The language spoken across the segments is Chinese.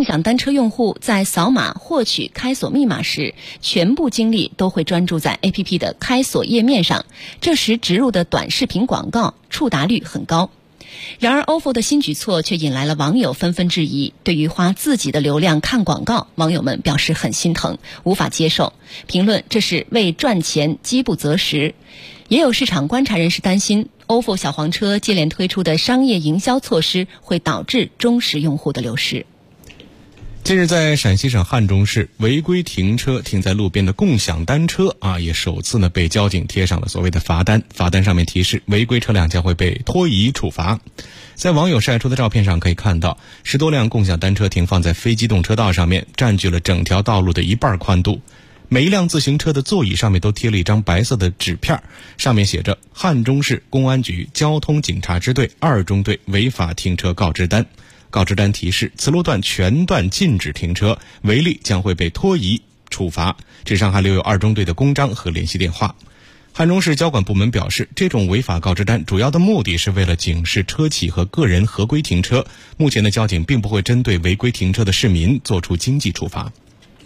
共享单车用户在扫码获取开锁密码时，全部精力都会专注在 APP 的开锁页面上，这时植入的短视频广告触达率很高。然而 OFO 的新举措却引来了网友纷纷质疑，对于花自己的流量看广告，网友们表示很心疼，无法接受，评论这是为赚钱饥不择食。也有市场观察人士担心，OFO 小黄车接连推出的商业营销措施会导致忠实用户的流失。 近日，在陕西省汉中市，违规停车停在路边的共享单车也首次被交警贴上了所谓的罚单。罚单上面提示，违规车辆将会被拖移处罚。在网友晒出的照片上可以看到，10多辆共享单车停放在非机动车道上面，占据了整条道路的一半宽度。每一辆自行车的座椅上面都贴了一张白色的纸片，上面写着汉中市公安局交通警察支队2中队违法停车告知单。告知单提示，此路段全段禁止停车，违例将会被拖移处罚。纸上还留有2中队的公章和联系电话。汉中市交管部门表示，这种违法告知单主要的目的是为了警示车企和个人合规停车。目前的交警并不会针对违规停车的市民作出经济处罚。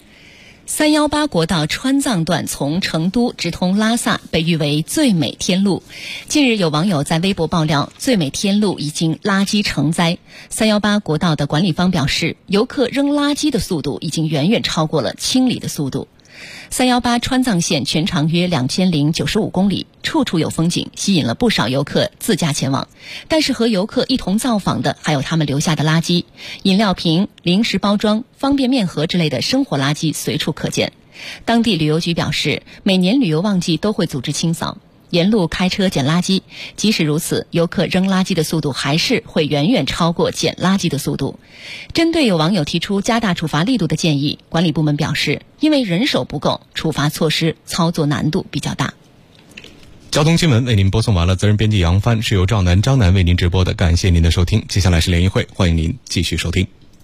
318国道川藏段从成都直通拉萨，被誉为最美天路。近日有网友在微博爆料，最美天路已经垃圾成灾。318国道的管理方表示，游客扔垃圾的速度已经远远超过了清理的速度。318川藏线全长约2095公里，处处有风景，吸引了不少游客自驾前往。但是和游客一同造访的还有他们留下的垃圾，饮料瓶、零食包装、方便面盒之类的生活垃圾随处可见。当地旅游局表示，每年旅游旺季都会组织清扫，沿路开车捡垃圾。即使如此，游客扔垃圾的速度还是会远远超过捡垃圾的速度。针对有网友提出加大处罚力度的建议，管理部门表示，因为人手不够，处罚措施操作难度比较大。 交通新闻为您播送完了，责任编辑杨帆，是由赵楠、张楠为您直播的，感谢您的收听。接下来是联谊会，欢迎您继续收听。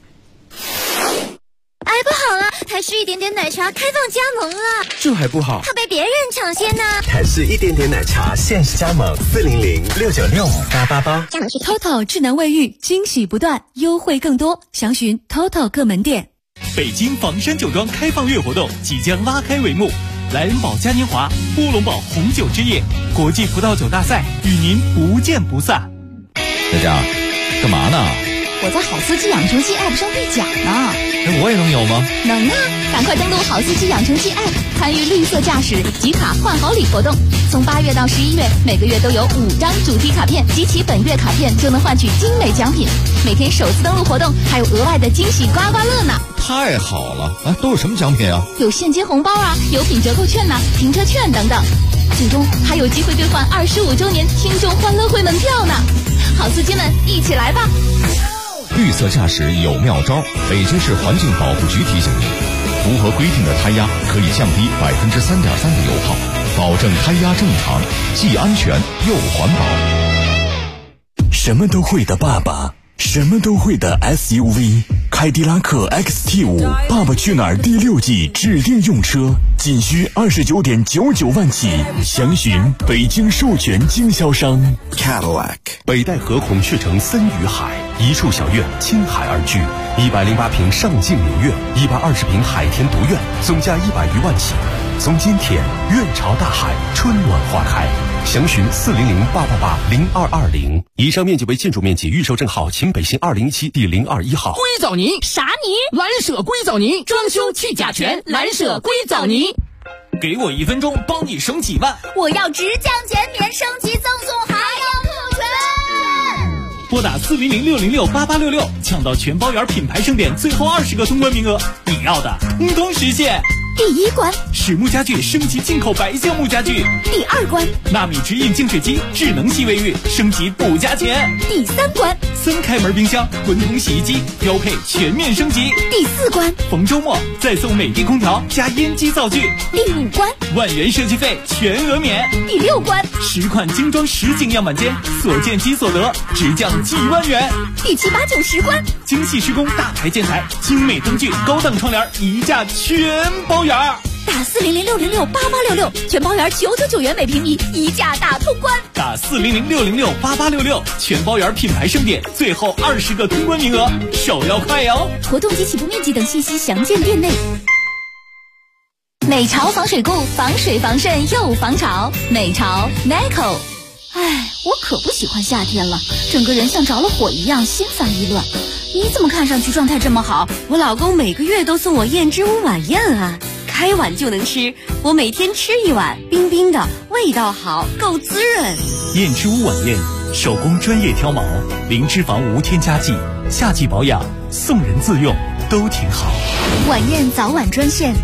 哎，不好了，台式一点点奶茶开放加盟了， 这还不好， 怕被别人抢先呢。 台式一点点奶茶限时加盟400-696-888，加盟去 TOTO 智能卫浴，惊喜不断，优惠更多，详询 TOTO 各门店。 北京房山酒庄开放月活动即将拉开帷幕，莱茵堡嘉年华、乌龙堡红酒之夜、国际葡萄酒大赛与您不见不散。 大家干嘛呢？ 我在好司机养成系 App 上兑奖呢。 我也能有吗？ 能啊，赶快登录好司机养成系 App， 参与绿色驾驶集卡换好礼活动。从8月到11月，每个月都有5张主题卡片，集齐本月卡片就能换取精美奖品。每天首次登录活动还有额外的惊喜刮刮乐呢。 太好了啊！都有什么奖品啊？ 有现金红包啊，油品折扣券停车券等等。最终还有机会兑换25周年听众欢乐会门票呢。好司机们，一起来吧！ 绿色驾驶有妙招，北京市环境保护局提醒您，符合规定的胎压可以降低3.3%的油耗，保证胎压正常，既安全又环保。 什么都会的爸爸，什么都会的 SUV， 凯迪拉克 XT5 爸爸去哪儿第6季指定用车，仅需29.99万起，详询北京授权经销商 Cadillac。 北戴河孔雀城森与海，一处小院倾海而居，108平上镜明月，120平海天独院，总价100余万起。从今天院朝大海，春暖花开。详询400-888-0220。以上面积为建筑面积，预售证号秦北新2017第021号。 硅藻泥啥泥？ 蓝舍硅藻泥，装修去甲醛，蓝舍硅藻泥。 给我1分钟，帮你省几万。 我要直降减免，升级赠送还要特权。 拨打400-606-8866，抢到全包圆品牌盛典最后20个通关名额，你要的都实现。 第1关， 实木家具升级进口白橡木家具。 第2关， 纳米直饮净水机智能系卫浴升级不加钱。 第3关 ，3开门冰箱滚筒洗衣机标配全面升级。 第4关， 逢周末再送美的空调加烟机灶具。 第5关， 万元设计费全额免。 第6关 ，10款精装实景样板间所见即所得，直降几万元。 第7、8、9、10关， 精细施工大牌建材精美灯具高档窗帘一价全包圆。 打400-606-8866，全包圆999元每平米，一价大通关。 打400-606-8866，全包圆品牌盛典，最后20个通关名额，手要快哟！ 活动及起步面积等信息详见店内。 美潮防水固，防水防渗又防潮。美潮 Nico。 哎，我可不喜欢夏天了，整个人像着了火一样，心烦意乱。你怎么看上去状态这么好？ 我老公每个月都送我燕之屋晚宴啊，开碗就能吃，我每天吃一碗，冰冰的，味道好，够滋润。 燕之屋晚宴，手工专业挑毛，零脂肪无添加剂，夏季保养，送人自用都挺好。 晚宴早晚专线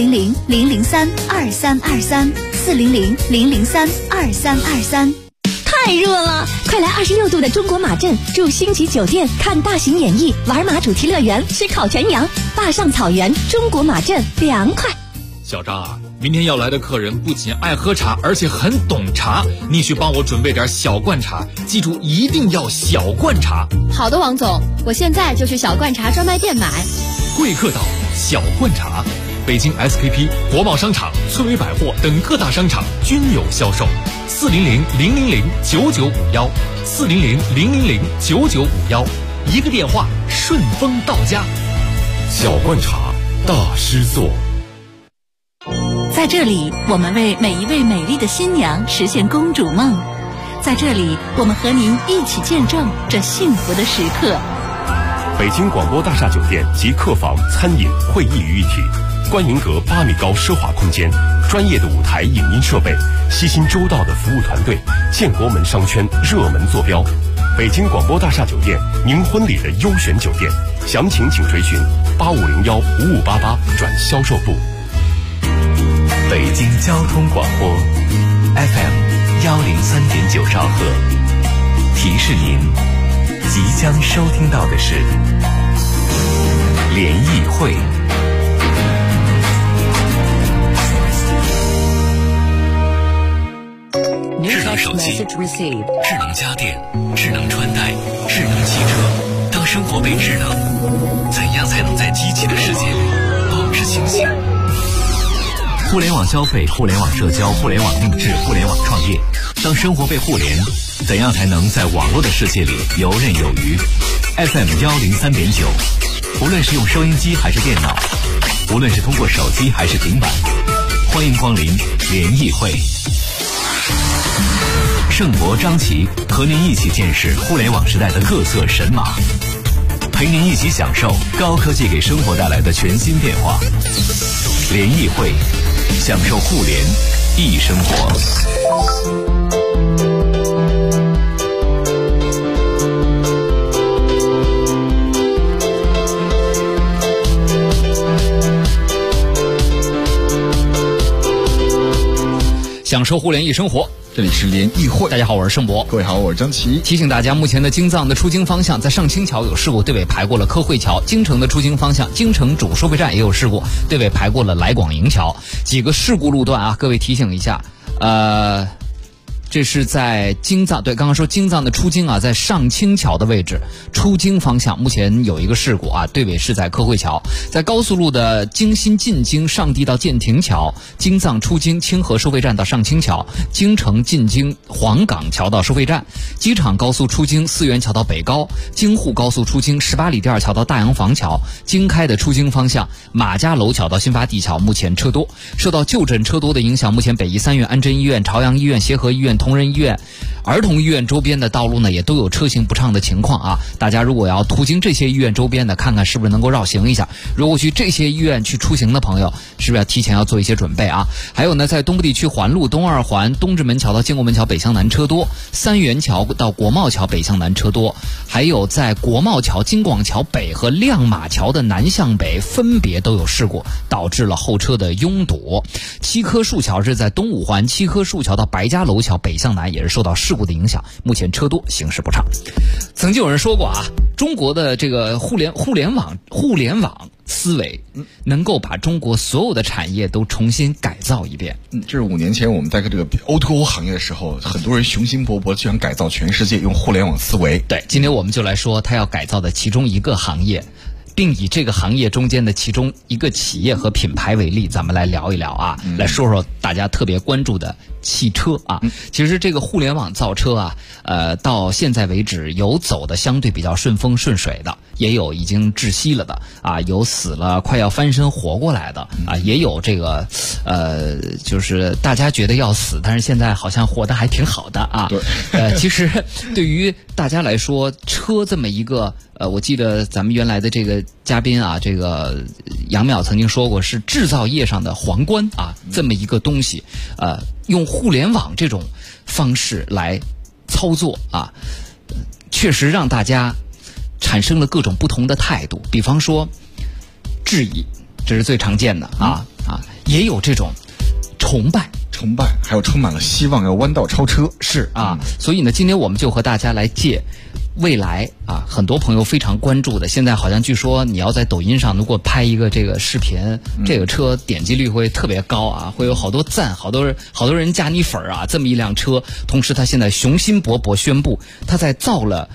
400-003-2323，400-003-2323。 太热了，快来26度的中国马镇住星级酒店，看大型演艺，玩马主题乐园，吃烤全羊，坝上草原，中国马镇凉快。 小张啊，明天要来的客人不仅爱喝茶，而且很懂茶，你去帮我准备点小罐茶，记住一定要小罐茶。 好的，王总，我现在就去小罐茶专卖店买。 贵客岛小罐茶，北京 SKP、国贸商场、翠微百货等各大商场均有销售。400-000-9951，400-000-9951，一个电话顺丰到家。 小罐茶，大师做。 在这里，我们为每一位美丽的新娘实现公主梦。在这里，我们和您一起见证这幸福的时刻。 北京广播大厦酒店及客房、餐饮、会议于一体，观迎阁8米高奢华空间，专业的舞台影音设备，悉心周到的服务团队，建国门商圈热门坐标。北京广播大厦酒店，您婚礼的优选酒店，详情请垂询8501-5588转销售部。 北京交通广播 FM103.9兆赫，提示您即将收听到的是联谊会。智能手机、智能家电、智能穿戴、智能汽车，当生活被智能，怎样才能在机器的世界里保持清醒？互联网消费、互联网社交、互联网定制、互联网创业，当生活被互联，怎样才能在网络的世界里游刃有余？ FM103.9，无论是用收音机还是电脑，无论是通过手机还是平板，欢迎光临联谊会。盛博、张琪和您一起见识互联网时代的各色神马，陪您一起享受高科技给生活带来的全新变化。联谊会，享受互联易生活。 享受互联易生活， 这里是联谊会。 大家好，我是盛博。 各位好，我是张琪。 提醒大家，目前的京藏的出京方向在上清桥有事故，对尾排过了科汇桥；京城的出京方向，京城主收费站也有事故，对尾排过了来广营桥。几个事故路段啊，各位提醒一下。这是在京藏，对，刚刚说京藏的出京啊，在上清桥的位置，出京方向目前有一个事故啊，对尾是在科汇桥。在高速路的京新进京上地到建亭桥，京藏出京清河收费站到上清桥，京城进京黄岗桥到收费站，机场高速出京四元桥到北高，京沪高速出京18里第2桥到大洋房桥，京开的出京方向马家楼桥到新发地桥目前车多。受到就诊车多的影响，目前北医3院、安贞医院、朝阳医院、协和医院、同仁医院、儿童医院周边的道路呢，也都有车行不畅的情况啊。大家如果要途经这些医院周边的，看看是不是能够绕行一下。如果去这些医院去出行的朋友，是不是要提前要做一些准备啊？还有呢，在东部地区环路东二环东直门桥到建国门桥北向南车多，三元桥到国贸桥北向南车多，还有在国贸桥、京广桥北和亮马桥的南向北分别都有事故，导致了后车的拥堵。七棵树桥是在东五环七棵树桥到白家楼桥北向南，也是受到事故的影响，目前车多，行驶不畅。曾经有人说过啊，中国的这个互联网思维能够把中国所有的产业都重新改造一遍。 这是5年前我们在这个 O2O 行业的时候，很多人雄心勃勃就想改造全世界，用互联网思维。 对，今天我们就来说他要改造的其中一个行业， 并以这个行业中间的其中一个企业和品牌为例，咱们来聊一聊啊，来说说大家特别关注的汽车啊。其实这个互联网造车啊，到现在为止有走的相对比较顺风顺水的，也有已经窒息了的啊，有死了快要翻身活过来的啊，也有这个就是大家觉得要死，但是现在好像活得还挺好的啊。对，其实对于大家来说，车这么一个我记得咱们原来的这个嘉宾啊，这个杨淼曾经说过，是制造业上的皇冠啊，这么一个东西，用互联网这种方式来操作啊，确实让大家产生了各种不同的态度。比方说质疑，这是最常见的啊，也有这种崇拜， 还有充满了希望要弯道超车。 是啊，所以呢，今天我们就和大家来借未来啊，很多朋友非常关注的，现在好像据说你要在抖音上如果拍一个这个视频，这个车点击率会特别高啊，会有好多赞，好多人加你粉啊，这么一辆车。同时他现在雄心勃勃宣布，他在造了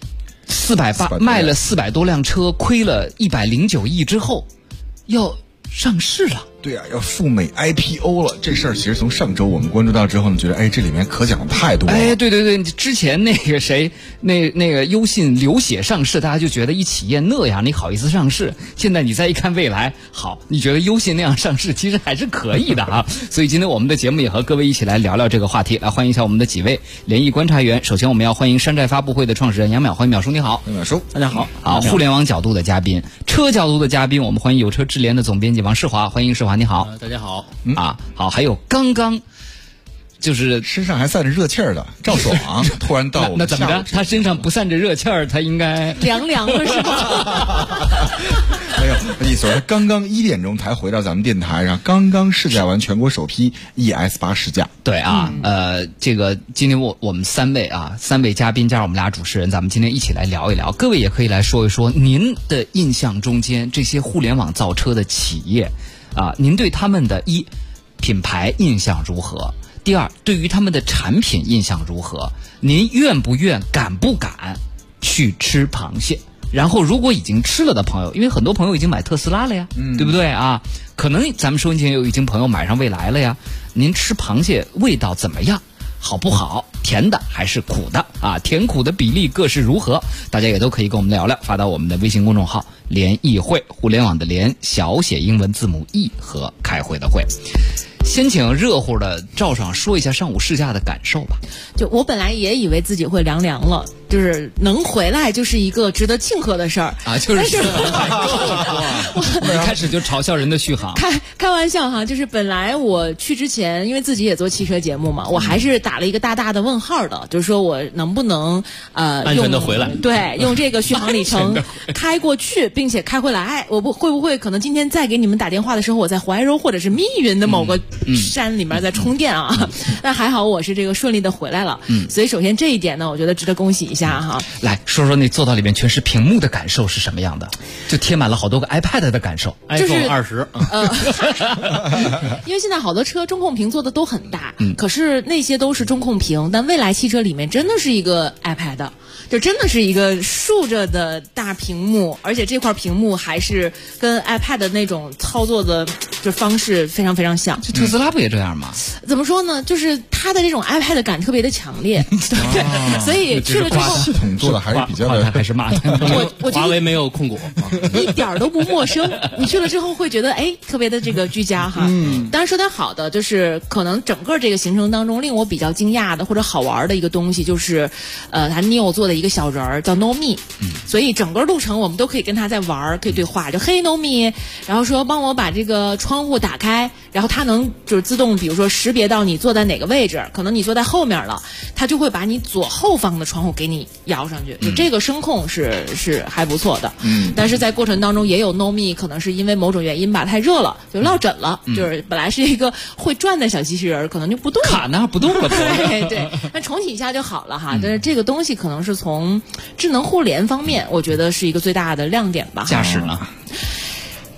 480卖了400多辆车，亏了109亿之后要上市了。 对啊，要赴美 IPO 了。这事儿其实从上周我们关注到之后呢，觉得这里面可讲的太多了。 对，之前那个谁，那个优信流血上市，大家就觉得一企业那样你好意思上市？现在你再一看未来，好，你觉得优信那样上市其实还是可以的啊。所以今天我们的节目也和各位一起来聊聊这个话题，来欢迎一下我们的几位联谊观察员。首先我们要欢迎山寨发布会的创始人杨淼，欢迎淼叔，你好。 淼叔， 大家好。好，互联网角度的嘉宾，车角度的嘉宾，我们欢迎有车智联的总编辑王世华，欢迎世华，你好。 大家好。 好，还有刚刚就是身上还散着热气儿的赵爽突然到我们那怎么着？他身上不散着热气儿，他应该凉凉了是吧？ 没有，意思是刚刚1点钟才回到咱们电台上，刚刚试驾完全国首批 ES8 试驾。 对啊，这个今天我们三位嘉宾加上我们俩主持人，咱们今天一起来聊一聊。各位也可以来说一说您的印象中间这些互联网造车的企业啊，您对他们的品牌印象如何？第二，对于他们的产品印象如何？您愿不愿、敢不敢去吃螃蟹？然后，如果已经吃了的朋友，因为很多朋友已经买特斯拉了呀，对不对啊？可能咱们收音机前有已经朋友买上蔚来了呀。您吃螃蟹味道怎么样？好不好？甜的还是苦的啊？甜苦的比例各是如何？大家也都可以跟我们聊聊，发到我们的微信公众号“联谊会”，互联网的联，小写英文字母 E 和开会的会。先请热乎的赵爽说一下上午试驾的感受吧。 就我本来也以为自己会凉了，就是能回来就是一个值得庆贺的事儿啊，就是一开始就嘲笑人的续航。 开玩笑哈，就是本来我去之前，因为自己也做汽车节目嘛，我还是打了一个大大的问号的，就是说我能不能安全的回来， 对，用这个续航里程开过去，并且开回来，会不会可能今天再给你们打电话的时候，我在怀柔或者是密云的某个山里面在充电啊？但还好我是这个顺利的回来了，所以首先这一点呢，我觉得值得恭喜一下哈。 来说说那坐到里面全是屏幕的感受是什么样的？就贴满了好多个 iPad 的感受， 就是 iPhone 20。 因为现在好多车中控屏做的都很大，可是那些都是中控屏，但蔚来汽车里面真的是一个 iPad， 就真的是一个竖着的大屏幕，而且这块屏幕还是跟 iPad 那种操作的就方式非常非常像。 就特斯拉不也这样吗？ 怎么说呢？就是它的这种 iPad 感特别的强烈，对，所以去了之后系统做的还是比较的， 还是骂他。 我华为没有控股， 一点都不陌生。你去了之后会觉得特别的这个居家哈。当然说点好的，就是可能整个这个行程当中令我比较惊讶的或者好玩的一个东西，就是他 Neo 做的一个小人儿叫 Nomi，所以整个路程我们都可以跟他在玩，可以对话，就嘿 Nomi， 然后说帮我把这个窗户打开，然后它能就是自动比如说识别到你坐在哪个位置，可能你坐在后面了，它就会把你左后方的窗户给你摇上去，就这个声控是还不错的。但是在过程当中也有 Nomi 可能是因为某种原因吧太热了就落枕了，就是本来是一个会转的小机器人，可能就不动了， 卡那不动了。 对，那重启一下就好了哈。但是这个东西可能是从智能互联方面，我觉得是一个最大的亮点吧。 驾驶呢？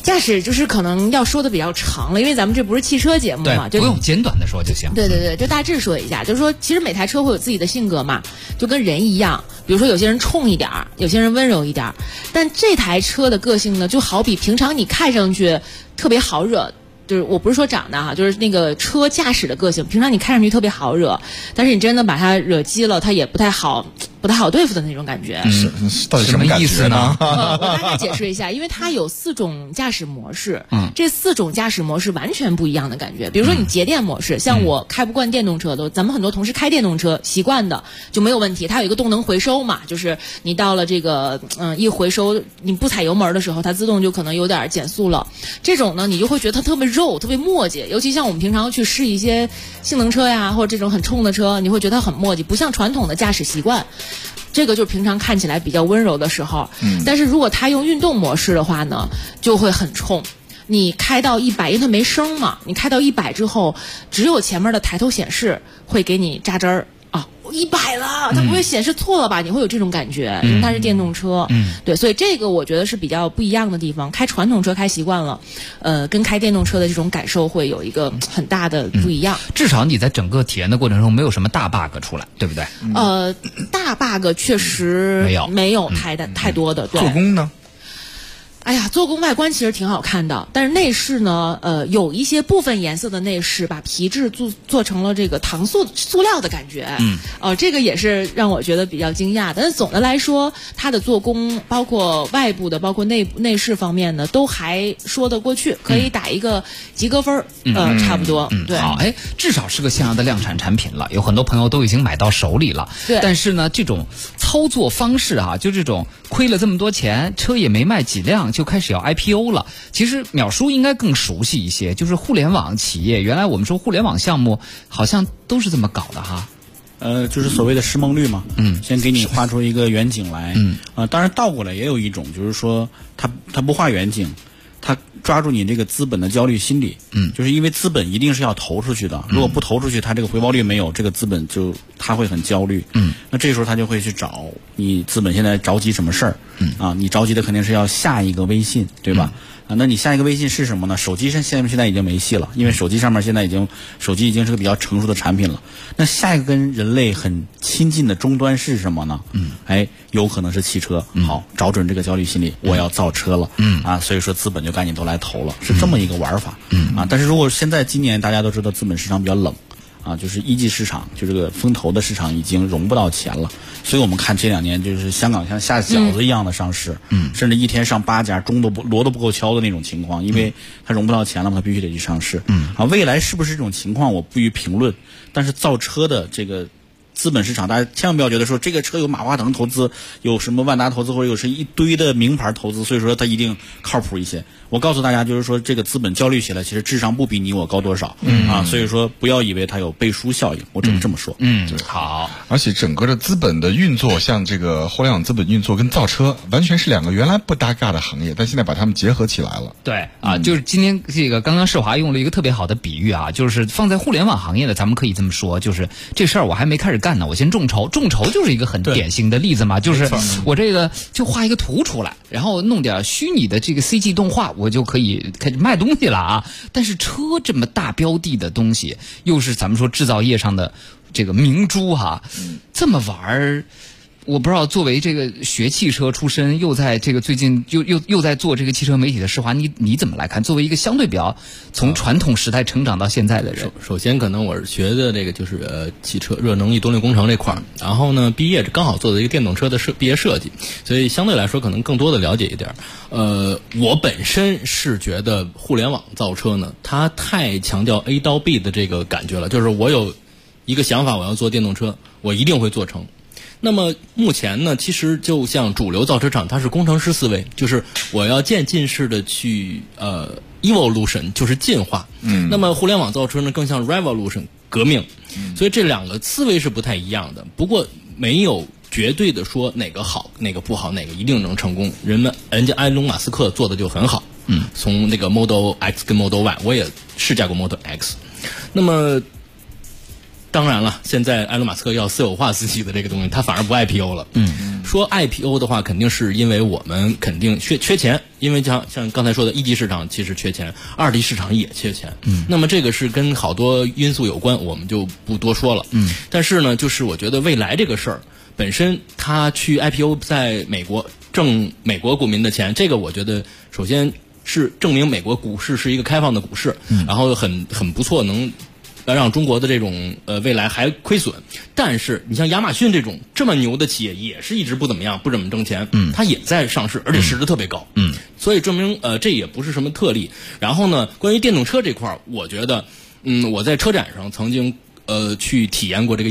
驾驶就是可能要说的比较长了，因为咱们这不是汽车节目嘛， 对，不用简短的说就行。 对，就大致说一下，就是说，其实每台车会有自己的性格嘛，就跟人一样，比如说有些人冲一点儿，有些人温柔一点儿，但这台车的个性呢，就好比平常你看上去特别好惹。就是我不是说长得哈，就是那个车驾驶的个性，平常你看上去特别好惹，但是你真的把它惹急了，它也不太好对付的那种感觉。 到底什么意思呢？ 我大概解释一下，因为它有4种驾驶模式，这4种驾驶模式完全不一样的感觉。比如说你节电模式，像我开不惯电动车的，咱们很多同事开电动车习惯的就没有问题。它有一个动能回收嘛，就是你到了这个一回收，你不踩油门的时候，它自动就可能有点减速了。这种呢，你就会觉得它特别肉，特别磨叽。尤其像我们平常去试一些性能车呀，或者这种很冲的车，你会觉得它很磨叽，不像传统的驾驶习惯。这个就是平常看起来比较温柔的时候，但是如果它用运动模式的话呢，就会很冲。你开到100，因为它没声嘛，你开到100之后，只有前面的抬头显示会给你扎针儿啊，100了，它不会显示错了吧？你会有这种感觉，因为它是电动车，对，所以这个我觉得是比较不一样的地方。开传统车开习惯了，跟开电动车的这种感受会有一个很大的不一样。 至少你在整个体验的过程中没有什么大 bug 出来，对不对？ 大 bug 确实没有太多的。对， 做工呢？ 哎呀，做工外观其实挺好看的，但是内饰呢，有一些部分颜色的内饰把皮质做成了这个搪塑料的感觉，这个也是让我觉得比较惊讶的。但是总的来说，它的做工包括外部的，包括内饰方面呢，都还说得过去，可以打一个及格分差不多。对， 好，至少是个像样的量产产品了，有很多朋友都已经买到手里了。 对， 但是呢，这种操作方式啊，就这种亏了这么多钱，车也没卖几辆。就开始要 IPO 了。其实淼叔应该更熟悉一些，就是互联网企业，原来我们说互联网项目好像都是这么搞的哈。 就是所谓的失梦率嘛，先给你画出一个远景来，当然倒过来也有一种，就是说他不画远景，他抓住你这个资本的焦虑心理，就是因为资本一定是要投出去的，如果不投出去，他这个回报率没有，这个资本他会很焦虑，那这时候他就会去找你资本现在着急什么事儿，你着急的肯定是要下一个微信，对吧？那你下一个微信是什么呢？手机现在已经没戏了，因为手机上面手机已经是个比较成熟的产品了。那下一个跟人类很亲近的终端是什么呢？有可能是汽车。好，找准这个焦虑心理，我要造车了。所以说资本就赶紧都来投了，是这么一个玩法。但是如果现在今年大家都知道资本市场比较冷。就是一级市场，就这个风投的市场已经融不到钱了，所以我们看这2年就是香港像下饺子一样的上市，甚至一天上8家，锣都不够敲的那种情况，因为它融不到钱了嘛，它必须得去上市。未来是不是这种情况我不予评论，但是造车的这个资本市场，大家千万不要觉得说这个车有马化腾投资，有什么万达投资，或者有是一堆的名牌投资，所以说它一定靠谱一些。我告诉大家，就是说这个资本焦虑起来，其实智商不比你我高多少，所以说不要以为它有背书效应，我只能这么说。 对， 好。 而且整个的资本的运作，像这个互联网资本运作跟造车，完全是2个原来不搭嘎的行业，但现在把它们结合起来了。 对就是今天这个刚刚世华用了一个特别好的比喻啊，就是放在互联网行业的，咱们可以这么说，就是这事儿我还没开始干呢，我先众筹就是一个很典型的例子嘛，就是我这个就画一个图出来，然后弄点虚拟的这个 CG 动画，我就可以开始卖东西了啊。但是车这么大标的的东西，又是咱们说制造业上的这个明珠哈，这么玩儿。我不知道，作为这个学汽车出身，又在这个最近又在做这个汽车媒体的世华，你怎么来看？作为一个相对比较从传统时代成长到现在的人， 首先可能我是学的这个就是汽车热能力动力工程这块儿，然后呢毕业刚好做的一个电动车的毕业设计，所以相对来说可能更多的了解一点。我本身是觉得互联网造车呢，它太强调 A 到 B 的这个感觉了，就是我有一个想法，我要做电动车，我一定会做成。那么目前呢，其实就像主流造车厂，它是工程师思维，就是我要渐进式的去evolution， 就是进化。那么互联网造车呢，更像 revolution， 革命。所以这2个思维是不太一样的。不过没有绝对的说哪个好，哪个不好，哪个一定能成功。人家埃隆·马斯克做的就很好。从那个 Model X 跟 Model Y， 我也试驾过 Model X。那么当然了，现在埃隆·马斯克要私有化自己的这个东西，他反而不 IPO 了。说 IPO 的话，肯定是因为我们肯定缺钱，因为像刚才说的，一级市场其实缺钱，二级市场也缺钱。那么这个是跟好多因素有关，我们就不多说了。但是呢，就是我觉得未来这个事儿本身，他去 IPO 在美国挣美国股民的钱，这个我觉得首先是证明美国股市是一个开放的股市，然后很不错，能让中国的这种未来还亏损。但是你像亚马逊这种这么牛的企业，也是一直不怎么样，不怎么挣钱，它也在上市，而且市值特别高，所以证明这也不是什么特例。然后呢，关于电动车这块，我觉得我在车展上曾经去体验过这个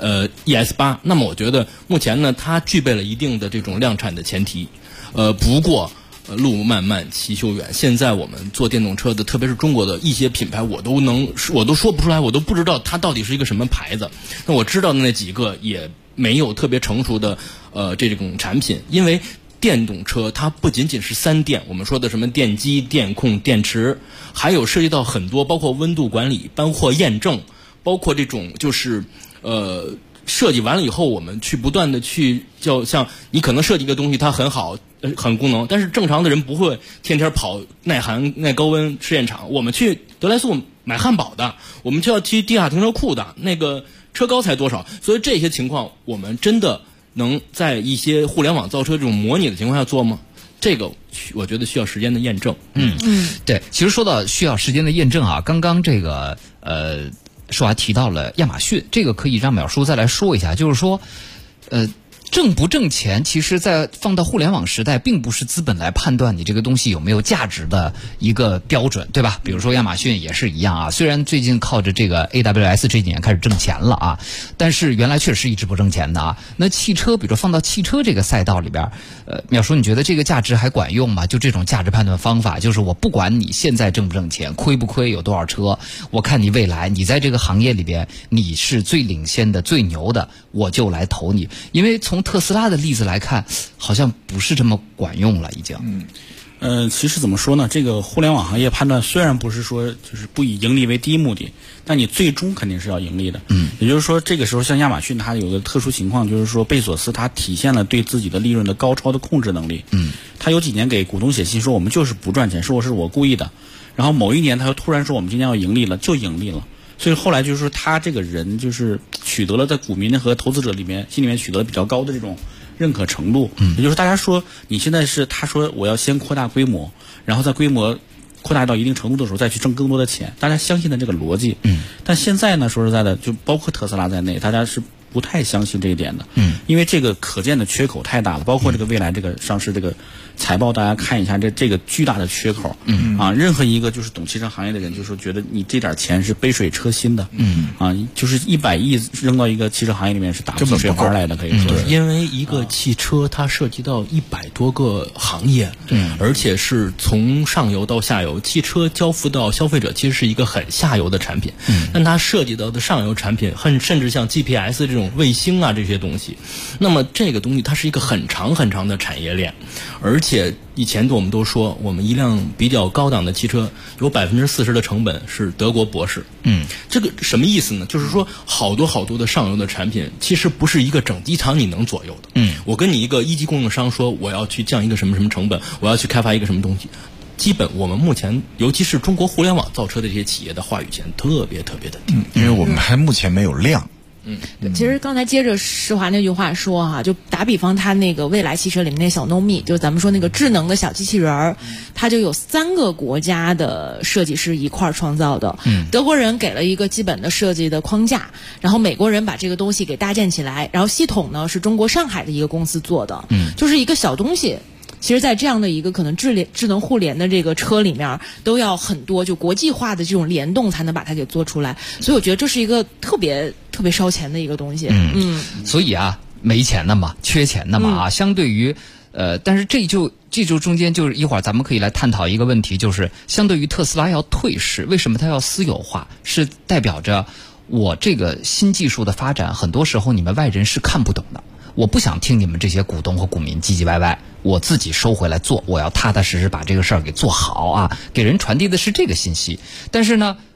ES8，那么我觉得目前呢，它具备了一定的这种量产的前提，不过路漫漫其修远。现在我们做电动车的，特别是中国的一些品牌，我都说不出来，我都不知道它到底是一个什么牌子。那我知道的那几个也没有特别成熟的这种产品，因为电动车它不仅仅是3电，我们说的什么电机、电控、电池，还有涉及到很多，包括温度管理，包括验证，包括这种就是设计完了以后，我们去不断的去像你可能设计一个东西它很好很功能，但是正常的人不会天天跑耐寒耐高温试验场。我们去德莱素买汉堡的，我们就要去地下停车库的，那个车高才多少，所以这些情况我们真的能在一些互联网造车这种模拟的情况下做吗？这个我觉得需要时间的验证。 对，其实说到需要时间的验证啊，刚刚这个说还提到了亚马逊，这个可以让淼叔再来说一下，就是说挣不挣钱，其实在放到互联网时代，并不是资本来判断你这个东西有没有价值的一个标准，对吧？比如说亚马逊也是一样啊，虽然最近靠着这个 AWS 这几年开始挣钱了啊，但是原来确实一直不挣钱的啊。那汽车，比如说放到汽车这个赛道里边，淼叔，你觉得这个价值还管用吗？就这种价值判断方法，就是我不管你现在挣不挣钱，亏不亏，有多少车，我看你未来，你在这个行业里边你是最领先的、最牛的，我就来投你。因为从特斯拉的例子来看，好像不是这么管用了，已经。 其实怎么说呢？这个互联网行业判断虽然不是说就是不以盈利为第一目的，但你最终肯定是要盈利的。也就是说，这个时候像亚马逊，它有个特殊情况，就是说贝索斯他体现了对自己的利润的高超的控制能力。他有几年给股东写信说我们就是不赚钱，说是我故意的。然后某一年他又突然说我们今年要盈利了，就盈利了。所以后来就是说他这个人就是取得了在股民和投资者心里面取得了比较高的这种认可程度。也就是大家说你现在是他说我要先扩大规模，然后在规模扩大到一定程度的时候再去挣更多的钱，大家相信的这个逻辑。但现在呢，说实在的，就包括特斯拉在内，大家是不太相信这一点的。因为这个可见的缺口太大了，包括这个未来这个上市这个财报，大家看一下这个巨大的缺口。任何一个就是懂汽车行业的人，就说觉得你这点钱是杯水车薪的。就是100亿扔到一个汽车行业里面是打不起水花来的，可以说是。 因为一个汽车它涉及到100多个行业，而且是从上游到下游，汽车交付到消费者其实是一个很下游的产品。但它涉及到的上游产品，甚至像 GPS 这种卫星啊这些东西，那么这个东西它是一个很长很长的产业链，而且以前我们都说，我们一辆比较高档的汽车有40%的成本是德国博士。这个什么意思呢？就是说好多好多的上游的产品，其实不是一个整机厂你能左右的。我跟你一个一级供应商说，我要去降一个什么什么成本，我要去开发一个什么东西，基本我们目前尤其是中国互联网造车的这些企业的话语权特别特别的低。 因为我们还目前没有量。 对，其实刚才接着施华那句话说哈，就打比方，他那个蔚来汽车里面那小 Nomi， 就是咱们说那个智能的小机器人儿，它就有3个国家的设计师一块儿创造的。德国人给了一个基本的设计的框架，然后美国人把这个东西给搭建起来，然后系统呢是中国上海的一个公司做的。就是一个小东西。其实在这样的一个可能智能互联的这个车里面，都要很多就国际化的这种联动才能把它给做出来，所以我觉得这是一个特别特别烧钱的一个东西。 所以啊，没钱的嘛，缺钱的嘛相对于但是这就中间就是一会儿咱们可以来探讨一个问题，就是相对于特斯拉要退市，为什么它要私有化？是代表着我这个新技术的发展，很多时候你们外人是看不懂的。我不想听你们这些股东和股民唧唧歪歪，我自己收回来做，我要踏踏实实把这个事儿给做好啊！给人传递的是这个信息。但是呢，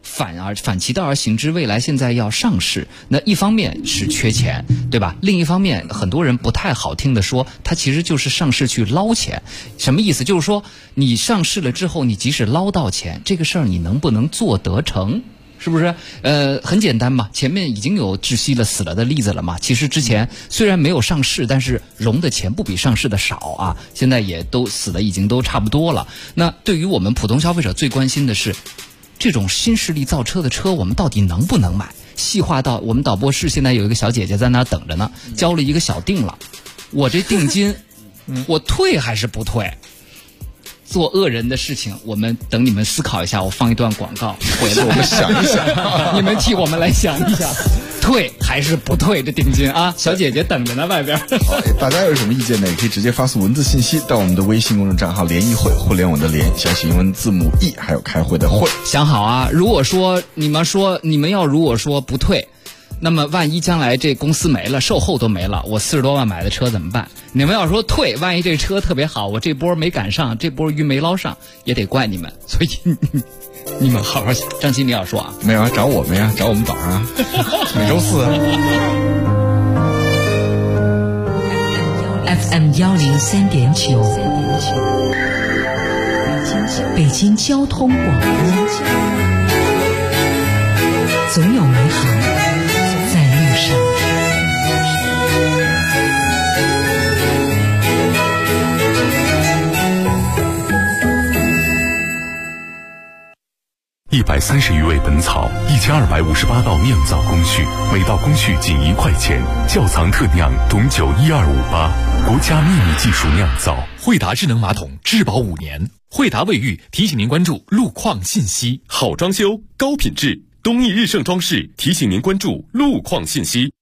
反其道而行之，未来现在要上市，那一方面是缺钱，对吧？另一方面，很多人不太好听的说，它其实就是上市去捞钱。什么意思？就是说你上市了之后，你即使捞到钱，这个事儿你能不能做得成？是不是？很简单嘛，前面已经有窒息了、死了的例子了嘛。其实之前虽然没有上市，但是融的钱不比上市的少啊。现在也都死的已经都差不多了。那对于我们普通消费者最关心的是，这种新势力造车的车，我们到底能不能买？细化到我们导播室现在有一个小姐姐在那儿等着呢，交了一个小定了。我这定金，我退还是不退？做恶人的事情，我们等你们思考一下。我放一段广告回来， 我们想一想， 你们替我们来想一想，退还是不退这定金啊？小姐姐等着呢，外边。 好，大家有什么意见呢？也可以直接发送文字信息到我们的微信公众账号"联谊会"，互联网的联，小写英文字母 E， 还有开会的会。 想好啊！如果说你们如果说不退，那么万一将来这公司没了，售后都没了，我40多万买的车怎么办？你们要说退，万一这车特别好，我这波没赶上，这波鱼没捞上，也得怪你们。所以你们好好想。张鑫，你要说啊？ 没有啊，找我们呀，找我们早上啊，每周四。 FM 103.9，北京交通广播，总有美好在路上。 130余味本草，1258道酿造工序，每道工序仅1块钱。窖藏特酿董酒12588，国家秘密技术酿造。 惠达智能马桶质保5年。惠达卫浴提醒您关注路况信息。 好装修，高品质，东益日盛装饰提醒您关注路况信息。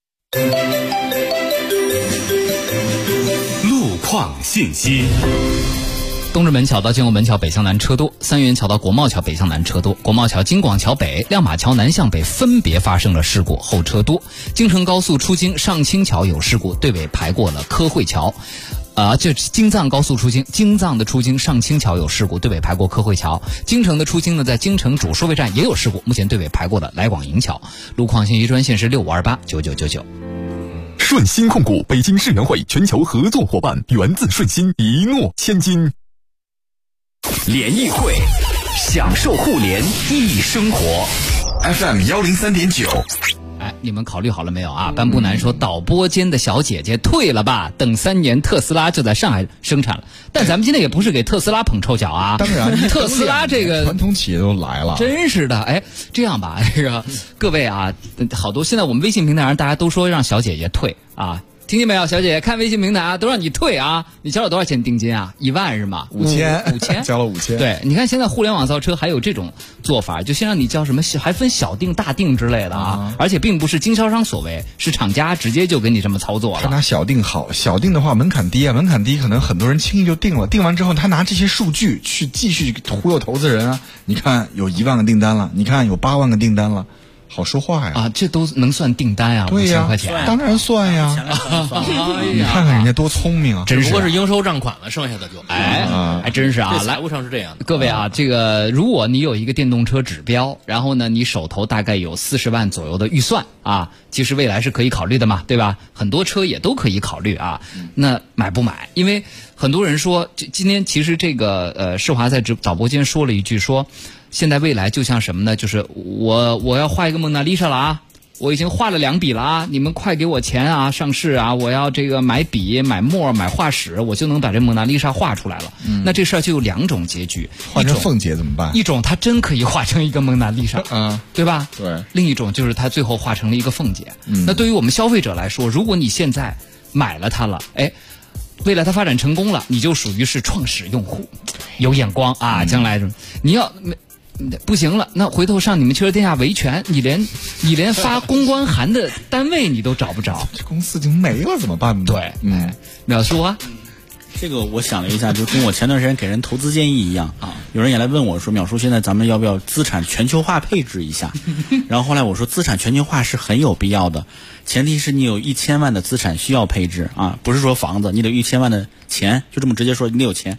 路况信息。 东直门桥到建国门桥北向南车多，三元桥到国贸桥北向南车多，国贸桥京广桥北、亮马桥南向北分别发生了事故，后车多。京承高速出京上清桥有事故，队尾排过了科汇桥。这京藏高速出京，京藏的出京上清桥有事故，队尾排过科汇桥。京承的出京呢，在京承主收费站也有事故，目前队尾排过了来广营桥。路况信息专线是65289999。 顺鑫控股北京世园会全球合作伙伴，源自顺鑫，一诺千金。 联谊会，享受互联易生活。 FM 103.9。 哎，你们考虑好了没有啊？班布南说，导播间的小姐姐退了吧，等3年特斯拉就在上海生产了。但咱们今天也不是给特斯拉捧臭脚啊。 当然， 特斯拉这个传统企业都来了， 真是的。哎，这样吧，这个各位啊，好多现在我们微信平台上大家都说让小姐姐退啊。听见没有，小姐姐？看微信平台啊，都让你退啊！你交了多少钱定金啊？1万是吗 ？5000，交了5000。 对，你看现在互联网造车还有这种做法，就先让你交什么，还分小定、大定之类的啊。而且并不是经销商所为，是厂家直接就给你这么操作了。 他拿小定好，小定的话门槛低啊，门槛低可能很多人轻易就定了，定完之后他拿这些数据去继续忽悠投资人啊。你看有1万个订单了，你看有8万个订单了。好说话呀！ 啊，这都能算订单呀？5000块钱， 当然算呀！你看看人家多聪明啊！ 只不过是应收账款了，剩下的就还真是啊！ 财务上是这样的。 各位啊，这个如果你有一个电动车指标，然后呢，你手头大概有40万左右的预算啊，其实未来是可以考虑的嘛，对吧？很多车也都可以考虑啊。那买不买？因为很多人说，今天其实这个世华在导播间说了一句说。现在未来就像什么呢？就是我要画一个蒙娜丽莎了啊！我已经画了2笔了啊！你们快给我钱啊！上市啊！我要这个买笔、买墨、买画史，我就能把这蒙娜丽莎画出来了。那这事儿就有2种结局。 画成凤姐怎么办？ 一种它真可以画成一个蒙娜丽莎，对吧？ 对。 另一种就是它最后画成了一个凤姐。那对于我们消费者来说，如果你现在买了它了，哎。未来它发展成功了，你就属于是创始用户，有眼光啊！将来你要不行了，那回头上你们汽车天下维权，你连发公关函的单位你都找不着， 这公司已经没了怎么办呢？ 对，淼叔啊， 这个我想了一下，就跟我前段时间给人投资建议一样啊。有人也来问我说，淼叔，现在咱们要不要资产全球化配置一下？然后后来我说，资产全球化是很有必要的，前提是你有1000万的资产需要配置啊，不是说房子，你得有1000万的钱，就这么直接说，你得有钱。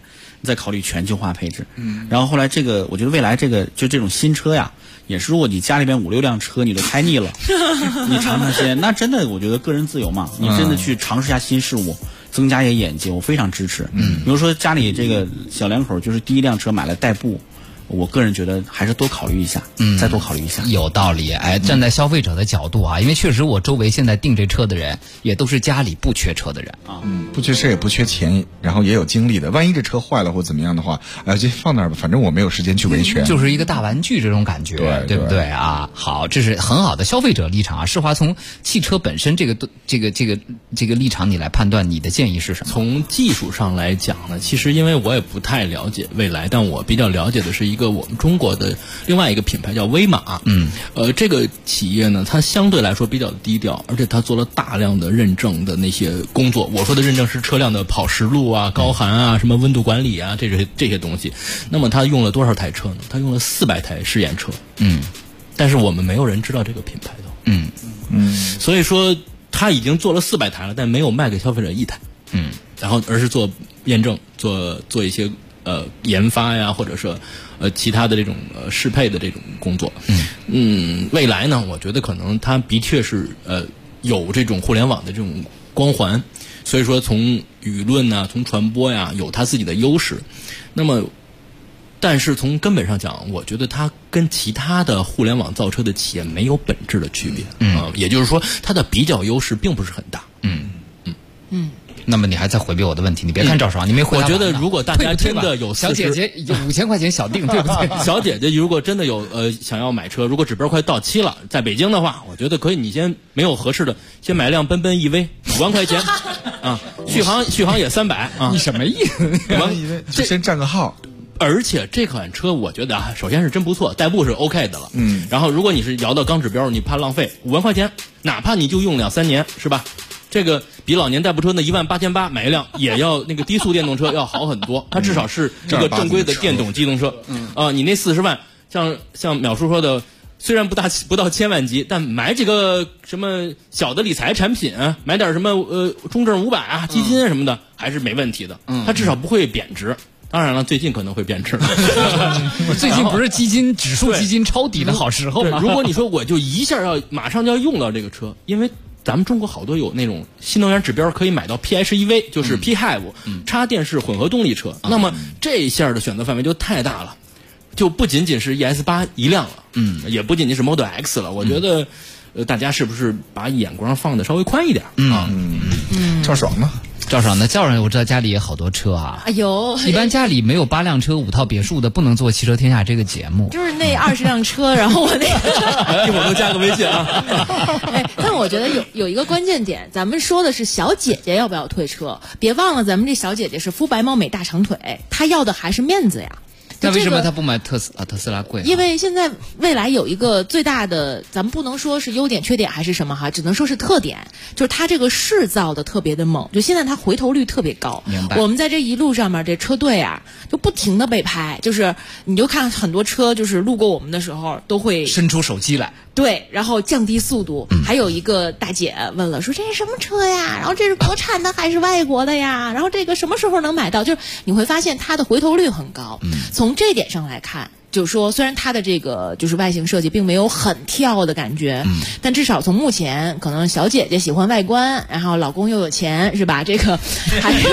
再考虑全球化配置。然后后来我觉得未来这种新车呀，也是如果你家里边5、6辆车你都开腻了，你尝尝鲜，那真的我觉得个人自由嘛，你真的去尝试一下新事物，增加一些眼界，我非常支持。比如说家里这个小两口就是第一辆车买来代步，我个人觉得还是多考虑一下，再多考虑一下， 有道理。站在消费者的角度啊，因为确实我周围现在订这车的人，也都是家里不缺车的人啊， 不缺车也不缺钱，然后也有精力的。万一这车坏了或怎么样的话，就放那儿吧，反正我没有时间去维权。 就是一个大玩具这种感觉，对不对啊？好，这是很好的消费者立场啊。世华从汽车本身这个立场，你来判断，你的建议是什么？ 从技术上来讲呢，其实因为我也不太了解蔚来，但我比较了解的是一个我们中国的另外一个品牌叫威马。这个企业呢，它相对来说比较低调，而且它做了大量的认证的那些工作。我说的认证是车辆的跑实路啊、高寒啊、什么温度管理啊，这些东西。那么它用了多少台车呢？它用了400台试验车。但是我们没有人知道这个品牌的。所以说它已经做了400台了，但没有卖给消费者1台。然后而是做验证，做一些研发呀，或者是其他的这种适配的这种工作。未来呢，我觉得可能它的确是有这种互联网的这种光环，所以说从舆论啊，从传播呀，有它自己的优势。那么但是从根本上讲，我觉得它跟其他的互联网造车的企业没有本质的区别。也就是说它的比较优势并不是很大。 那么你还在回避我的问题，你别看赵爽，你没回答。 我觉得如果大家真的有小姐姐有5000块钱小定，对不对？ 小姐姐如果真的有想要买车，如果指标快到期了，在北京的话，我觉得可以，你先没有合适的，先买辆奔奔 EV，5万块钱啊，续航也300啊。 你什么意思 ？EV 就先占个号。 而且这款车我觉得啊，首先是真不错，代步是 OK 的了。然后如果你是摇到高指标，你怕浪费，5万块钱，哪怕你就用2-3年，是吧？这个比老年代步车那18800买一辆也要那个低速电动车要好很多，它至少是一个正规的电动机动车。你那40万，像淼叔说的，虽然不到1000万级，但买几个什么小的理财产品，买点什么中证500啊、基金什么的，还是没问题的。它至少不会贬值。当然了，最近可能会贬值。 最近不是指数基金抄底的好时候吗？ 如果你说我就一下马上就要用到这个车，因为咱们中国好多有那种新能源指标可以买到 PHEV， 就是 PHEV 插电式混合动力车。那么这一下的选择范围就太大了，就不仅仅是 ES8 一辆了，也不仅仅是 Model X 了。我觉得大家是不是把眼光放得稍微宽一点啊？ 赵爽呢？ 赵爽呢？赵爽我知道家里也好多车啊。 哎呦， 一般家里没有8辆车、5套别墅的，不能做《汽车天下》这个节目。 就是那20辆车，然后我那一会儿都加个微信啊。 但我觉得有一个关键点，咱们说的是小姐姐要不要退车，别忘了咱们这小姐姐是肤白貌美大长腿，她要的还是面子呀。 那为什么他不买特斯拉贵？ 因为现在蔚来有一个最大的，咱们不能说是优点、缺点还是什么哈，只能说是特点，就是它这个市造的特别的猛，就现在它回头率特别高。 明白。 我们在这一路上面，这车队啊，就不停的被拍，就是你就看很多车，就是路过我们的时候都会伸出手机来。 对，然后降低速度。还有一个大姐问了，说这是什么车呀？然后这是国产的还是外国的呀？然后这个什么时候能买到？就是你会发现它的回头率很高。从这点上来看，就是说虽然它的这个就是外形设计并没有很跳的感觉，但至少从目前可能小姐姐喜欢外观，然后老公又有钱，是吧？这个还是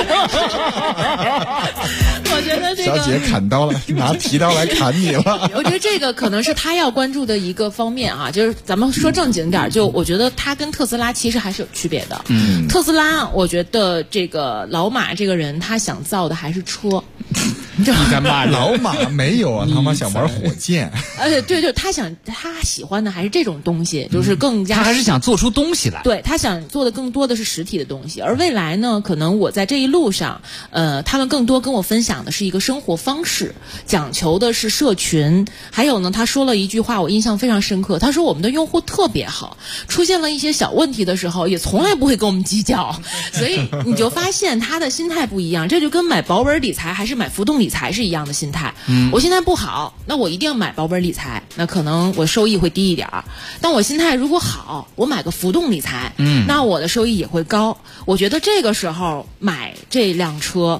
我觉得这个小姐砍刀了，拿提刀来砍你了。 我觉得这个可能是他要关注的一个方面啊，就是咱们说正经点，就我觉得他跟特斯拉其实还是有区别的。特斯拉，我觉得这个老马这个人他想造的还是车。 你干嘛？老马没有啊，他妈想玩火箭。 对，他喜欢的还是这种东西，就是更加他还是想做出东西来。 对，他想做的更多的是实体的东西，而未来呢，可能我在这一路上，他们更多跟我分享的是一个生活方式，讲求的是社群。还有呢，他说了一句话，我印象非常深刻。他说我们的用户特别好，出现了一些小问题的时候，也从来不会跟我们计较。所以你就发现他的心态不一样，这就跟买保本理财还是买浮动理财是一样的心态。我现在不好，那我一定要买保本理财，那可能我收益会低一点。但我心态如果好，我买个浮动理财，那我的收益也会高。我觉得这个时候买这辆车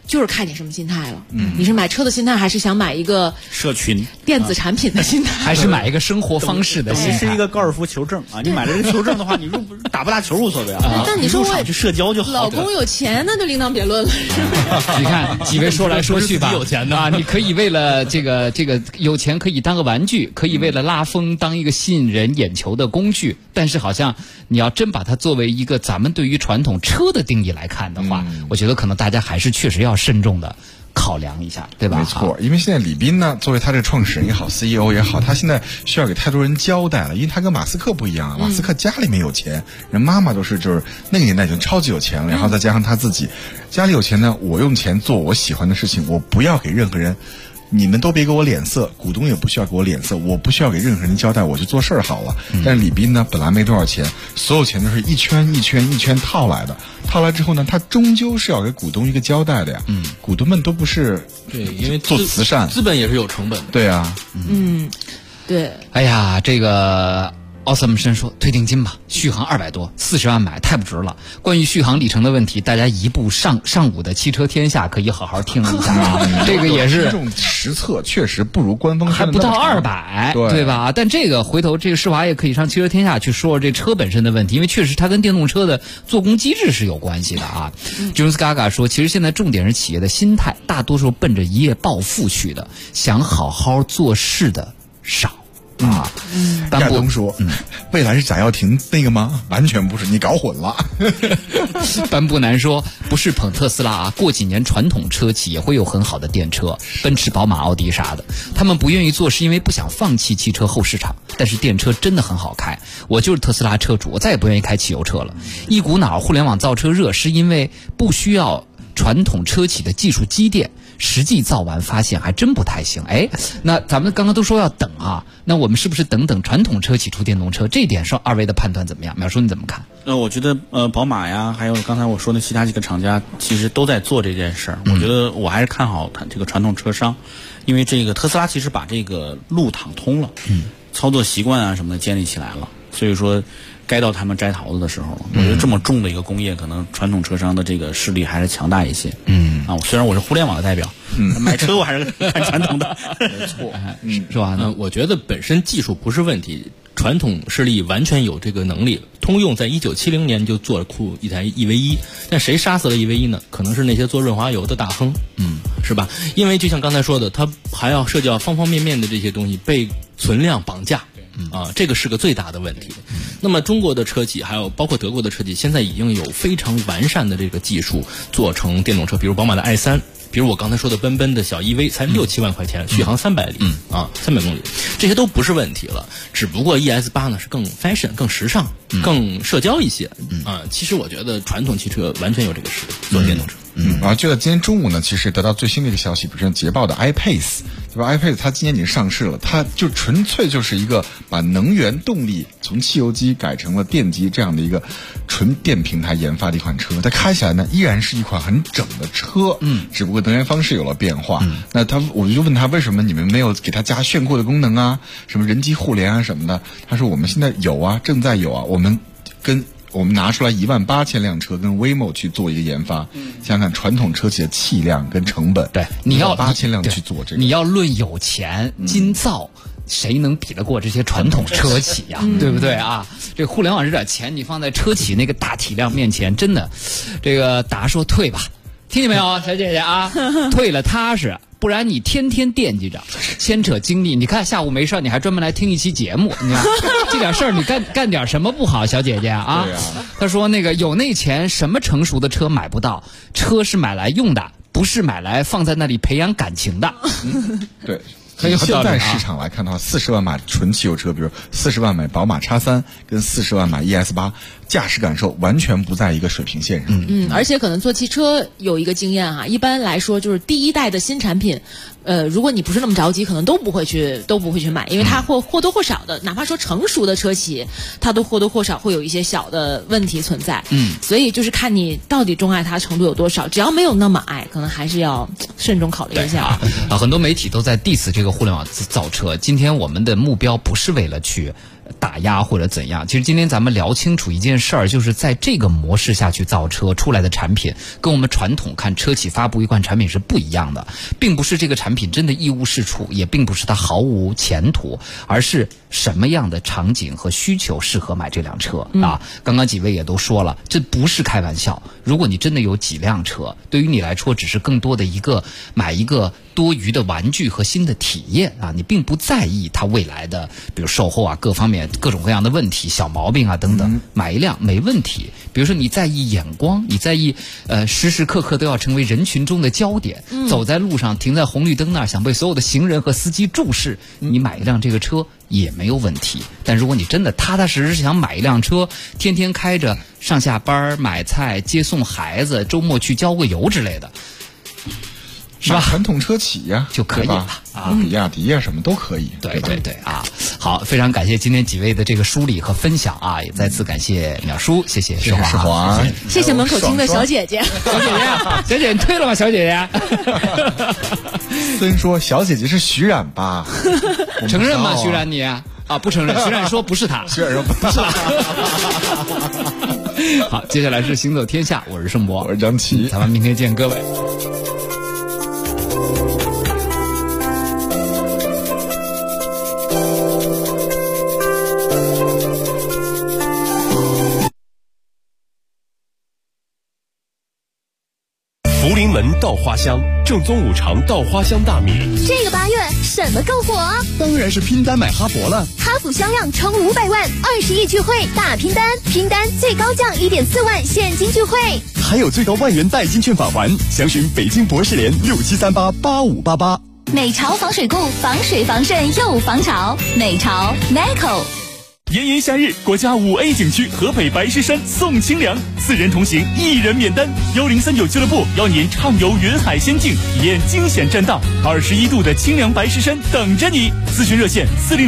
就是看你什么心态了。你是买车的心态，还是想买一个社群电子产品的心态， 还是买一个生活方式的心态？ 是一个高尔夫球证啊！你买了这个球证的话，你打不打球无所谓啊。 但你说我去社交就好。 老公有钱，那就另当别论了。 你看几位说来说去吧， 有钱的啊，你可以为了这个有钱可以当个玩具，可以为了拉风当一个吸引人眼球的工具，但是好像你要真把它作为一个咱们对于传统车的定义来看的话，我觉得可能大家还是确实要慎重的考量一下，对吧？ 没错，因为现在李斌呢，作为他这个创始人也好 ，CEO 也好，他现在需要给太多人交代了，因为他跟马斯克不一样，马斯克家里面有钱，人妈妈都是就是那个年代已经超级有钱了，然后再加上他自己家里有钱呢，我用钱做我喜欢的事情，我不要给任何人。你们都别给我脸色，股东也不需要给我脸色，我不需要给任何人交代，我就做事儿好了。但是李斌呢，本来没多少钱，所有钱都是一圈一圈一圈套来的，套来之后呢，他终究是要给股东一个交代的呀。股东们都不是对，因为做慈善， 资本也是有成本的。 对啊， 对。 哎呀，这个。奥斯姆森说：“退定金吧，续航200多，40万买太不值了。关于续航里程的问题，大家一部上午的汽车天下可以好好听一下啊。这个也是这种实测确实不如官方还不到200，对吧？但这个回头这个世华也可以上汽车天下去说这车本身的问题，因为确实它跟电动车的做工机制是有关系的啊。Jones Gaga 说，其实现在重点是企业的心态，大多数奔着一夜暴富去的，想好好做事的少。” 亚东说：“未来是贾跃亭那个吗？完全不是，你搞混了。” 班布南说：“不是捧特斯拉啊，过几年传统车企也会有很好的电车，奔驰、宝马、奥迪啥的。他们不愿意做，是因为不想放弃汽车后市场。但是电车真的很好开，我就是特斯拉车主，我再也不愿意开汽油车了。一股脑互联网造车热，是因为不需要传统车企的技术积淀。”实际造完发现还真不太行。哎，那咱们刚刚都说要等啊，那我们是不是等传统车企出电动车？这一点上二位的判断怎么样？淼叔你怎么看？ 我觉得宝马呀，还有刚才我说的其他几个厂家，其实都在做这件事儿。我觉得我还是看好它这个传统车商，因为这个特斯拉其实把这个路躺通了，操作习惯啊什么的建立起来了，所以说。该到他们摘桃子的时候了。我觉得这么重的一个工业，可能传统车商的这个势力还是强大一些。虽然我是互联网的代表，买车我还是看传统的， 没错， 是吧？ 我觉得本身技术不是问题，传统势力完全有这个能力。通用在1970年就做出一台 EV1，但谁杀死了 EV1 呢？可能是那些做润滑油的大亨，是吧？因为就像刚才说的，它还要涉及到方方面面的这些东西，被存量绑架。这个是个最大的问题。那么中国的车企还有包括德国的车企，现在已经有非常完善的这个技术做成电动车，比如宝马的 i3，比如我刚才说的奔奔的小 EV， 才6-7万块钱，续航300里，300公里，这些都不是问题了。只不过 ES8 呢是更 fashion、更时尚、更社交一些其实我觉得传统汽车完全有这个实力做电动车。 就在今天中午呢，其实得到最新的一个消息，比如说捷豹的 iPace， 对吧 ？iPace 它今年已经上市了，它就纯粹就是一个把能源动力从汽油机改成了电机这样的一个纯电平台研发的一款车。它开起来呢，依然是一款很整的车，只不过能源方式有了变化。那我就问他为什么你们没有给它加炫酷的功能啊，什么人机互联啊什么的？他说我们现在有啊，正在有啊，我们拿出来18000辆车跟 Waymo 去做一个研发，想想看传统车企的气量跟成本， 对，你要 8000辆去做这个， 你要论有钱金造。谁能比得过这些传统车企呀？对不对啊？这互联网这点钱，你放在车企那个大体量面前，真的，这个达说退吧，听见没有，小姐姐啊？退了踏实，不然你天天惦记着，牵扯精力。你看下午没事你还专门来听一期节目，你看这点事儿你干点什么不好，小姐姐啊？他说那个有那钱，什么成熟的车买不到？车是买来用的，不是买来放在那里培养感情的。 对。现在市场来看的话，40万买纯汽油车，比如40万买宝马 X3 跟40万买 ES8， 驾驶感受完全不在一个水平线上。 而且可能做汽车有一个经验一般来说就是第一代的新产品，如果你不是那么着急，可能都不会去买，因为它或多或少的，哪怕说成熟的车企，它都或多或少会有一些小的问题存在。所以就是看你到底钟爱它程度有多少，只要没有那么爱，可能还是要慎重考虑一下。 很多媒体都在 diss 这个互联网造车。今天我们的目标不是为了去打压或者怎样。其实今天咱们聊清楚一件事儿，就是在这个模式下去造车出来的产品，跟我们传统看车企发布一款产品是不一样的，并不是这个产品真的一无是处，也并不是它毫无前途，而是什么样的场景和需求适合买这辆车啊。刚刚几位也都说了，这不是开玩笑。如果你真的有几辆车，对于你来说只是更多的买一个多余的玩具和新的体验啊，你并不在意它未来的比如售后啊各方面各种各样的问题小毛病啊等等，买一辆没问题。比如说你在意眼光，你在意时时刻刻都要成为人群中的焦点，走在路上停在红绿灯那儿想被所有的行人和司机注视，你买一辆这个车也没有问题。但如果你真的踏踏实实想买一辆车，天天开着上下班买菜接送孩子，周末去郊个游之类的，是吧？ 传统车企呀就可以了啊， 比亚迪呀什么都可以。 对对对啊，好，非常感谢今天几位的这个梳理和分享啊，也再次感谢淼叔，谢谢世华， 谢谢门口听的小姐姐， 小姐姐你退了吗？小姐姐， 虽说小姐姐是徐冉吧， 承认吗？徐冉你啊不承认，徐冉说不是他， 徐冉说不是他。 好，接下来是行走天下，我是盛博， 我是张琪， 咱们明天见，各位。 福临门稻花香，正宗五常稻花香大米。 这个8月什么更火？ 当然是拼单买哈佛了。 哈弗销量冲500万，20亿聚会大拼单，拼单最高降1.4万现金聚会， 还有最高1万元代金券返还。详询北京博士联67388588。 美潮防水固，防水防渗又防潮。美潮 Nico。 炎炎夏日，国家5A 景区河北白石山送清凉，4人同行1人免单。1039俱乐部邀您畅游云海仙境，体验惊险栈道，21度的清凉白石山等着你。咨询热线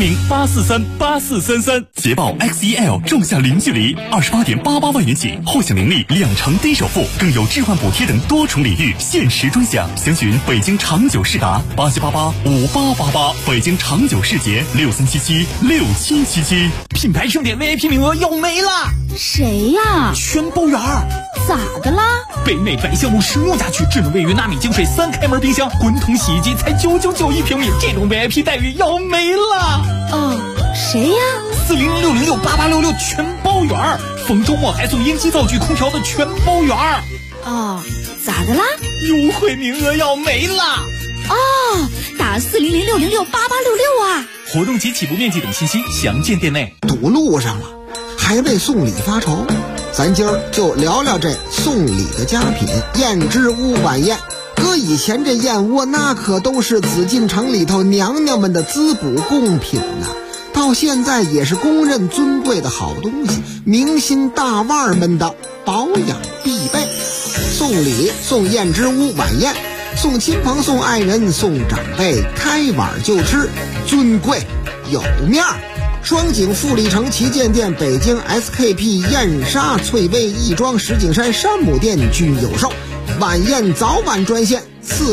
400-843-8433。 捷豹 X1L 仲夏零距离，28.88万元起，后享零利2成低首付，更有置换补贴等多重礼遇，限时专享。详询北京长久世达87885888，北京长久世捷63776777。 品牌盛典 VIP 名额要没了， 谁呀？ 全包圆儿。 咋的啦？ 北美白橡木实木家具智能卫浴纳米净水3开门冰箱，滚筒洗衣机才999一平米，这种 VIP 待遇要没了。 谁呀 ？4006068866全包圆儿，逢周末还送烟机灶具空调的全包圆儿。 咋的啦？ 优惠名额要没了。 打4006068866啊！ 活动及起步面积等信息详见店内。 堵路上了，还为送礼发愁，咱今儿就聊聊这送礼的佳品燕之屋晚宴。搁以前这燕窝那可都是紫禁城里头娘娘们的滋补贡品呐，到现在也是公认尊贵的好东西，明星大腕们的保养必备。送礼送燕之屋晚宴，送亲朋送爱人送长辈，开碗就吃，尊贵有面儿。双井富力城旗舰店、北京 SKP 燕莎、翠微亦庄、石景山山姆店均有售。晚宴早晚专线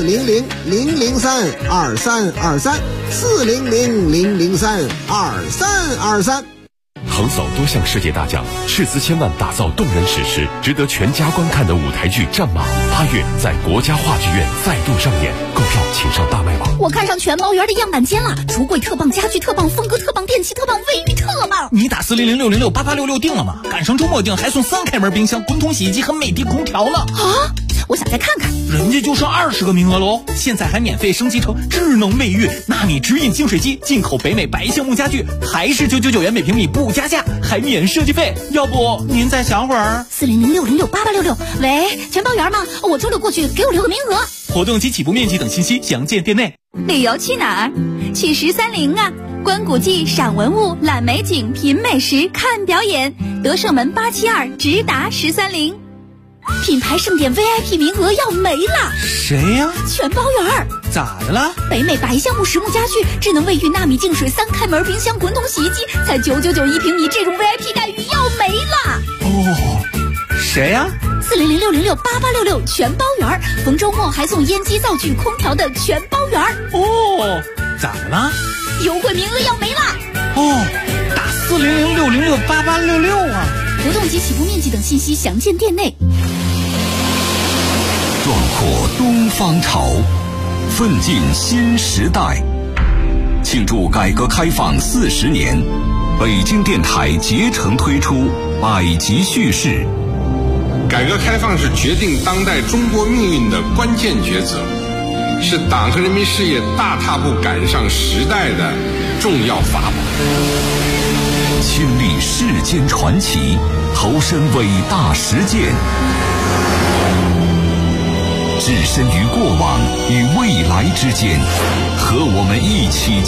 400-003-2323，400-003-2323。 横扫多项世界大奖，斥资千万打造动人史诗，值得全家观看的舞台剧《战马》8月在国家话剧院再度上演，购票请上大麦网。 我看上全包园的样板间了，橱柜特棒，家具特棒，风格特棒，电器特棒，卫浴特棒。 你打40006068866定了吗？赶上周末定还送3开门冰箱、滚筒洗衣机和美的空调呢。 我想再看看。 人家就剩20个名额喽，现在还免费升级成智能卫浴、纳米直饮净水机，进口北美白橡木家具，还是999元每平米不加价，还免设计费。要不您再想会儿 ？40006068866。喂，全包园吗？我周六过去，给我留个名额。 活动及起步面积等信息详见店内。 旅游去哪儿？去130啊！观古迹、赏文物、览美景、品美食、看表演。德胜门872直达130。 品牌盛典 VIP 名额要没了。 谁呀？ 全包园。 咋的了？ 北美白橡木实木家具、智能卫浴、纳米净水3开门冰箱、滚筒洗衣机才999一平米，这种 VIP 待遇要没了。 谁呀 ？40006068866全包园，逢周末还送烟机、灶具、空调的全包园。 咋的了？ 优惠名额要没了。 打 400-606-8866啊！ 活动及起步面积等信息详见店内。 壮阔东方潮，奋进新时代。庆祝改革开放40年，北京电台竭诚推出百集叙事。 改革开放是决定当代中国命运的关键抉择，是党和人民事业大踏步赶上时代的重要法宝。 亲历世间传奇，投身伟大实践，置身于过往与未来之间，和我们一起